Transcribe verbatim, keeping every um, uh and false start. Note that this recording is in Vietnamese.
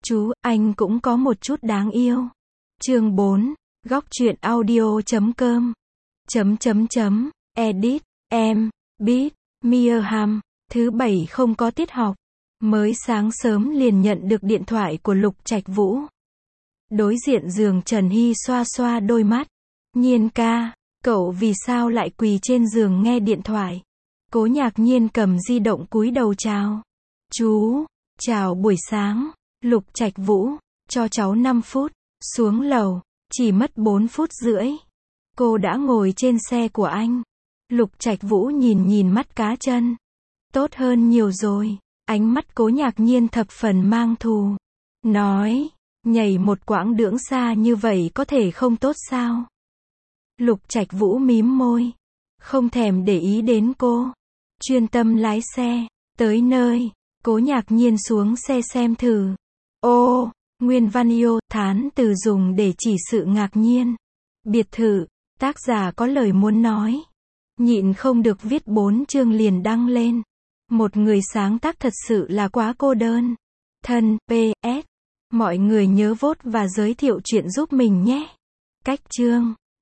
Chú, anh cũng có một chút đáng yêu. Chương bốn, góc truyện audio chấm com. Chấm chấm chấm, edit, em, beat, Mirham. Thứ bảy không có tiết học. Mới sáng sớm liền nhận được điện thoại của Lục Trạch Vũ. Đối diện giường Trần Hy xoa xoa đôi mắt. Nhiên ca, cậu vì sao lại quỳ trên giường nghe điện thoại? Cố Nhạc Nhiên cầm di động cúi đầu chào. Chú, chào buổi sáng. Lục Trạch Vũ, cho cháu năm phút. Xuống lầu, chỉ mất bốn phút rưỡi. Cô đã ngồi trên xe của anh. Lục Trạch Vũ nhìn nhìn mắt cá chân. Tốt hơn nhiều rồi. Ánh mắt Cố Nhạc Nhiên thập phần mang thù. Nói, nhảy một quãng đường xa như vậy có thể không tốt sao? Lục Trạch Vũ mím môi. Không thèm để ý đến cô. Chuyên tâm lái xe. Tới nơi, Cố Nhạc Nhiên xuống xe xem thử. Ô, nguyên văn yêu, thán từ dùng để chỉ sự ngạc nhiên. Biệt thự, tác giả có lời muốn nói. Nhịn không được viết bốn chương liền đăng lên. Một người sáng tác thật sự là quá cô đơn. Thân, pê ét. Mọi người nhớ vote và giới thiệu chuyện giúp mình nhé. Cách chương.